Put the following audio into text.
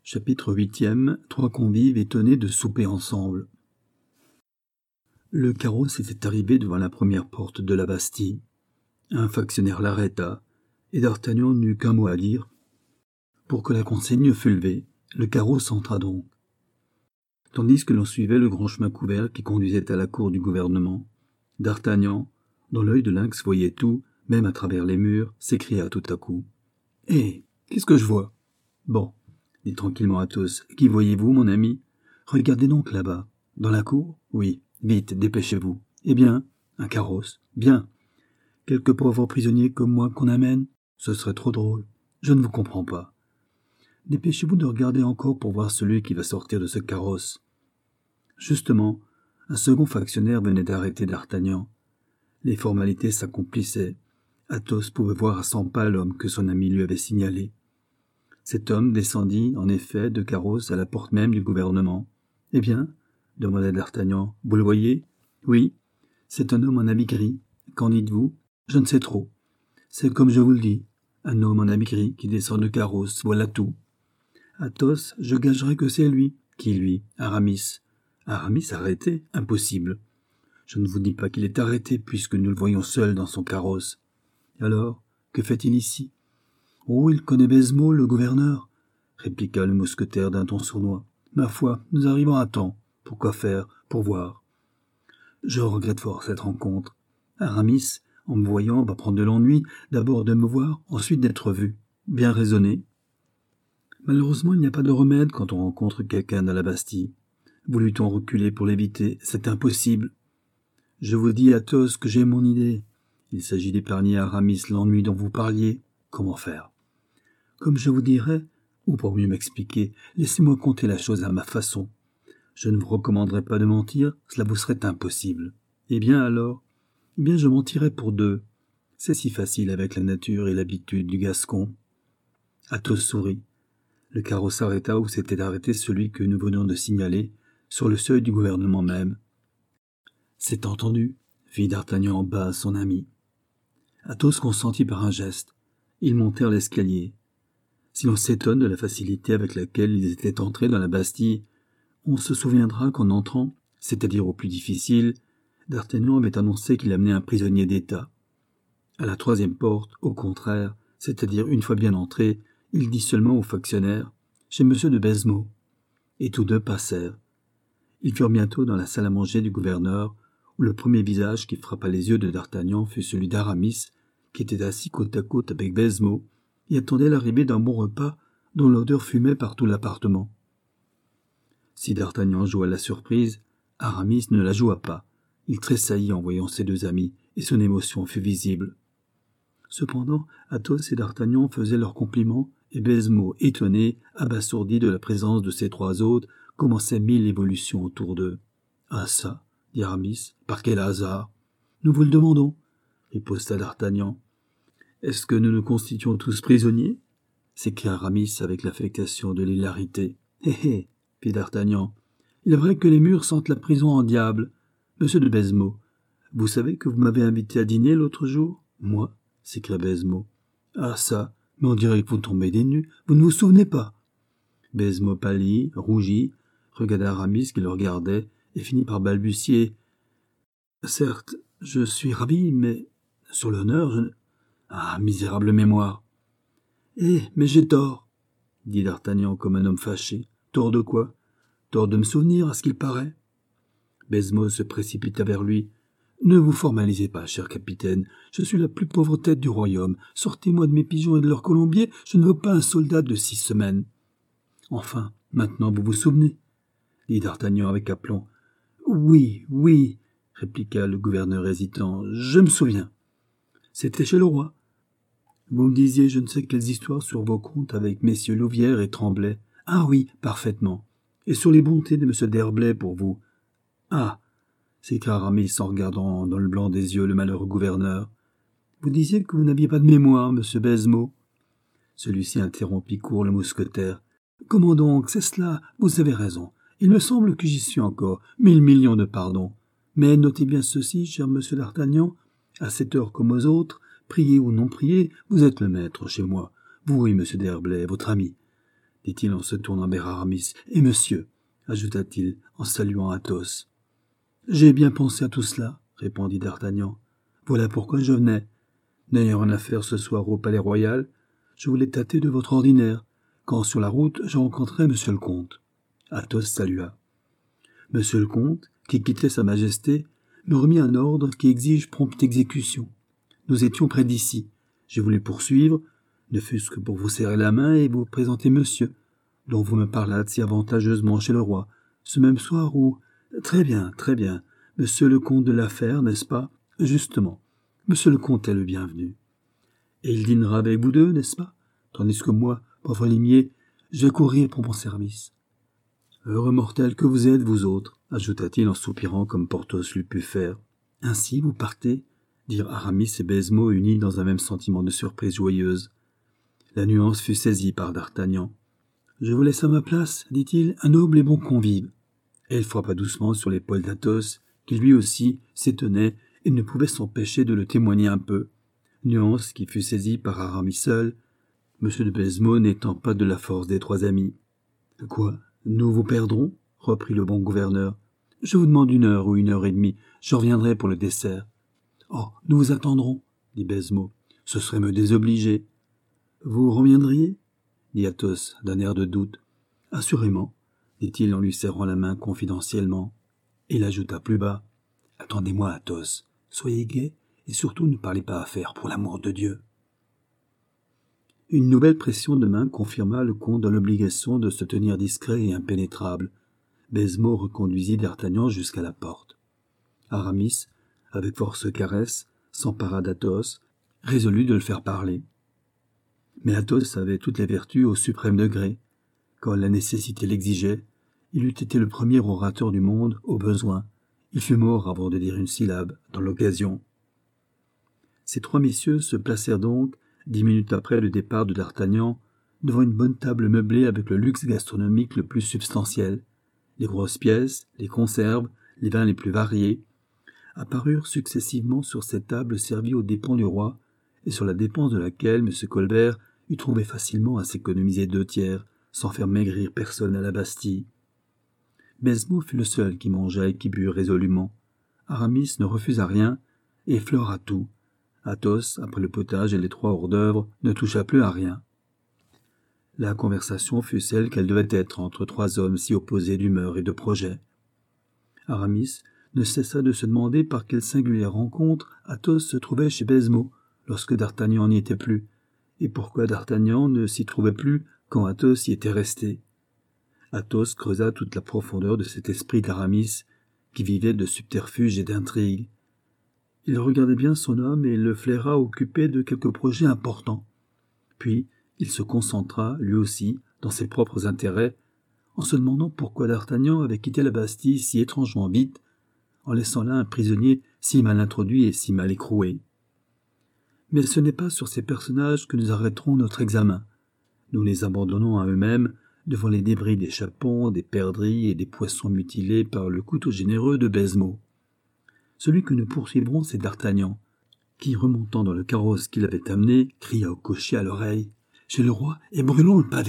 Chapitre 8e. 3 convives étonnés de souper ensemble. Le carrosse était arrivé devant la première porte de la Bastille. Un factionnaire l'arrêta, et d'Artagnan n'eut qu'un mot à dire. Pour que la consigne fût levée, le carrosse entra donc. Tandis que l'on suivait le grand chemin couvert qui conduisait à la cour du gouvernement, d'Artagnan, dont l'œil de lynx voyait tout, même à travers les murs, s'écria tout à coup. « Hé, qu'est-ce que je vois ?»« Bon, dit tranquillement Athos. « Qui voyez-vous, mon ami ? Regardez donc là-bas. Dans la cour ? Oui. Vite, dépêchez-vous. Eh bien, un carrosse. Bien. Quelques pauvres prisonniers comme moi qu'on amène ? Ce serait trop drôle. Je ne vous comprends pas. Dépêchez-vous de regarder encore pour voir celui qui va sortir de ce carrosse. » Justement, un second factionnaire venait d'arrêter d'Artagnan. Les formalités s'accomplissaient. Athos pouvait voir à 100 pas l'homme que son ami lui avait signalé. Cet homme descendit, en effet, de carrosse à la porte même du gouvernement. « Eh bien ?» demanda d'Artagnan. « Vous le voyez ?»« Oui, c'est un homme en habit gris. Qu'en dites-vous ? Je ne sais trop. C'est comme je vous le dis, un homme en habit gris qui descend de carrosse, voilà tout. » « Athos, je gagerais que c'est lui. »« Qui, lui ? Aramis. »« Aramis arrêté ? Impossible. Je ne vous dis pas qu'il est arrêté, puisque nous le voyons seul dans son carrosse. Alors, que fait-il ici ? » « Oh, il connaît Baisemeaux, le gouverneur, » répliqua le mousquetaire d'un ton sournois. « Ma foi, nous arrivons à temps. Pourquoi faire ? Pour voir. Je regrette fort cette rencontre. Aramis, en me voyant, va prendre de l'ennui, d'abord de me voir, ensuite d'être vu. Bien raisonné. Malheureusement, il n'y a pas de remède quand on rencontre quelqu'un à la Bastille. Voulut-on reculer pour l'éviter ? C'est impossible. Je vous dis, Athos, que j'ai mon idée. Il s'agit d'épargner à Aramis l'ennui dont vous parliez. Comment faire ? Comme je vous dirais, ou pour mieux m'expliquer, laissez-moi conter la chose à ma façon. Je ne vous recommanderais pas de mentir, cela vous serait impossible. Eh bien alors ? Eh bien je mentirais pour deux. C'est si facile avec la nature et l'habitude du Gascon. Athos sourit. Le carrosse s'arrêta où s'était arrêté celui que nous venons de signaler, sur le seuil du gouvernement même. « C'est entendu, » fit d'Artagnan en bas à son ami. Athos consentit par un geste. Ils montèrent l'escalier. Si l'on s'étonne de la facilité avec laquelle ils étaient entrés dans la Bastille, on se souviendra qu'en entrant, c'est-à-dire au plus difficile, d'Artagnan avait annoncé qu'il amenait un prisonnier d'État. À la troisième porte, au contraire, c'est-à-dire une fois bien entré, il dit seulement au factionnaire « Chez M. de Baisemeaux ». Et tous deux passèrent. Ils furent bientôt dans la salle à manger du gouverneur, où le premier visage qui frappa les yeux de d'Artagnan fut celui d'Aramis, qui était assis côte à côte avec Baisemeaux, et attendait l'arrivée d'un bon repas dont l'odeur fumait par tout l'appartement. Si d'Artagnan joua la surprise, Aramis ne la joua pas. Il tressaillit en voyant ses deux amis, et son émotion fut visible. Cependant, Athos et d'Artagnan faisaient leurs compliments, et Baisemeaux, étonné, abasourdi de la présence de ces trois autres, commençait 1000 évolutions autour d'eux. « Ah ça !» dit Aramis. « Par quel hasard ?»« Nous vous le demandons, » riposta d'Artagnan. « Est-ce que nous nous constituons tous prisonniers ?» s'écria Aramis avec l'affectation de l'hilarité. « Hé hé !» fit d'Artagnan. « Il est vrai que les murs sentent la prison en diable. Monsieur de Baisemeaux, vous savez que vous m'avez invité à dîner l'autre jour ?»« Moi ?» s'écria Baisemeaux. « Ah ça, mais on dirait que vous tombez des nues. Vous ne vous souvenez pas ?» Baisemeaux pâlit, rougit, regarda Aramis qui le regardait, et finit par balbutier. « Certes, je suis ravi, mais sur l'honneur, je ne... Ah, misérable mémoire !»« Eh, mais j'ai tort, » dit d'Artagnan comme un homme fâché. « Tort de quoi ? Tort de me souvenir, à ce qu'il paraît. » Baisemeaux se précipita vers lui. « Ne vous formalisez pas, cher capitaine. Je suis la plus pauvre tête du royaume. Sortez-moi de mes pigeons et de leurs colombiers. Je ne veux pas un soldat de 6 semaines. »« Enfin, maintenant vous vous souvenez ?» dit d'Artagnan avec aplomb. « Oui, oui, » répliqua le gouverneur hésitant. « Je me souviens. C'était chez le roi. Vous me disiez je ne sais quelles histoires sur vos comptes avec messieurs Louvière et Tremblay. Ah oui, parfaitement. Et sur les bontés de M. d'Herblay pour vous. Ah !» s'écria Aramis en regardant dans le blanc des yeux le malheureux gouverneur. « Vous disiez que vous n'aviez pas de mémoire, monsieur Baisemeaux. » Celui-ci interrompit court le mousquetaire. « Comment donc, c'est cela, vous avez raison. Il me semble que j'y suis encore. 1000 millions de pardons. Mais notez bien ceci, cher monsieur d'Artagnan. À cette heure comme aux autres, priez ou non priez, vous êtes le maître chez moi. Vous et monsieur d'Herblay, votre ami. dit-il en se tournant vers Aramis. « Et monsieur » ajouta-t-il en saluant Athos. « J'ai bien pensé à tout cela, » répondit d'Artagnan. « Voilà pourquoi je venais. N'ayant rien à faire ce soir au Palais Royal, je voulais tâter de votre ordinaire, quand sur la route je rencontrai monsieur le comte. » Athos salua. Monsieur le comte, qui quittait sa majesté, me remit un ordre qui exige prompte exécution. Nous étions près d'ici. J'ai voulu poursuivre, ne fût-ce que pour vous serrer la main et vous présenter monsieur, dont vous me parlâtes si avantageusement chez le roi, ce même soir où... Très bien, monsieur le comte de la Fère, n'est-ce pas? Justement, monsieur le comte est le bienvenu. Et il dînera avec vous deux, n'est-ce pas? Tandis que moi, pauvre limier, je vais courir pour mon service. Heureux mortel que vous êtes, vous autres, ajouta-t-il en soupirant comme Porthos l'eût pu faire. Ainsi, vous partez, dirent Aramis et Baisemeaux unis dans un même sentiment de surprise joyeuse. La nuance fut saisie par d'Artagnan. Je vous laisse à ma place, dit-il, un noble et bon convive. Et il frappa doucement sur l'épaule d'Athos, qui lui aussi s'étonnait et ne pouvait s'empêcher de le témoigner un peu. Nuance qui fut saisie par Aramis seul, M. de Baisemeaux n'étant pas de la force des trois amis. « Quoi, nous vous perdrons ?» reprit le bon gouverneur. « Je vous demande 1 heure ou 1 heure et demie, je reviendrai pour le dessert. »« Oh, nous vous attendrons, » dit Baisemeaux. « Ce serait me désobliger. »« Vous reviendriez ?» dit Athos d'un air de doute. « Assurément, » dit-il en lui serrant la main confidentiellement. Et il ajouta plus bas. « Attendez-moi, Athos. Soyez gai et surtout ne parlez pas affaire, pour l'amour de Dieu. » Une nouvelle pression de main confirma le comte dans l'obligation de se tenir discret et impénétrable. Baisemeaux reconduisit d'Artagnan jusqu'à la porte. Aramis, avec force caresse, s'empara d'Athos, résolu de le faire parler. Mais Athos avait toutes les vertus au suprême degré. Quand la nécessité l'exigeait, il eût été le premier orateur du monde, au besoin. Il fut mort avant de dire une syllabe, dans l'occasion. Ces 3 messieurs se placèrent donc, 10 minutes après le départ de d'Artagnan, devant une bonne table meublée avec le luxe gastronomique le plus substantiel. Les grosses pièces, les conserves, les vins les plus variés, apparurent successivement sur cette table servie aux dépens du roi, et sur la dépense de laquelle M. Colbert eût trouvé facilement à s'économiser 2/3, sans faire maigrir personne à la Bastille. Baisemeaux fut le seul qui mangea et qui but résolument. Aramis ne refusa rien et effleura tout. Athos, après le potage et les 3 hors-d'œuvre, ne toucha plus à rien. La conversation fut celle qu'elle devait être entre 3 hommes si opposés d'humeur et de projet. Aramis ne cessa de se demander par quelle singulière rencontre Athos se trouvait chez Baisemeaux lorsque d'Artagnan n'y était plus, et pourquoi d'Artagnan ne s'y trouvait plus quand Athos y était resté. Athos creusa toute la profondeur de cet esprit d'Aramis qui vivait de subterfuges et d'intrigues. Il regardait bien son homme et le flaira occupé de quelques projets importants. Puis il se concentra, lui aussi, dans ses propres intérêts, en se demandant pourquoi d'Artagnan avait quitté la Bastille si étrangement vite, en laissant là un prisonnier si mal introduit et si mal écroué. Mais ce n'est pas sur ces personnages que nous arrêterons notre examen. Nous les abandonnons à eux-mêmes devant les débris des chapons, des perdrix et des poissons mutilés par le couteau généreux de Baisemeaux. Celui que nous poursuivrons, c'est d'Artagnan, qui, remontant dans le carrosse qu'il avait amené, cria au cocher à l'oreille « Chez le roi et brûlons le pavé !»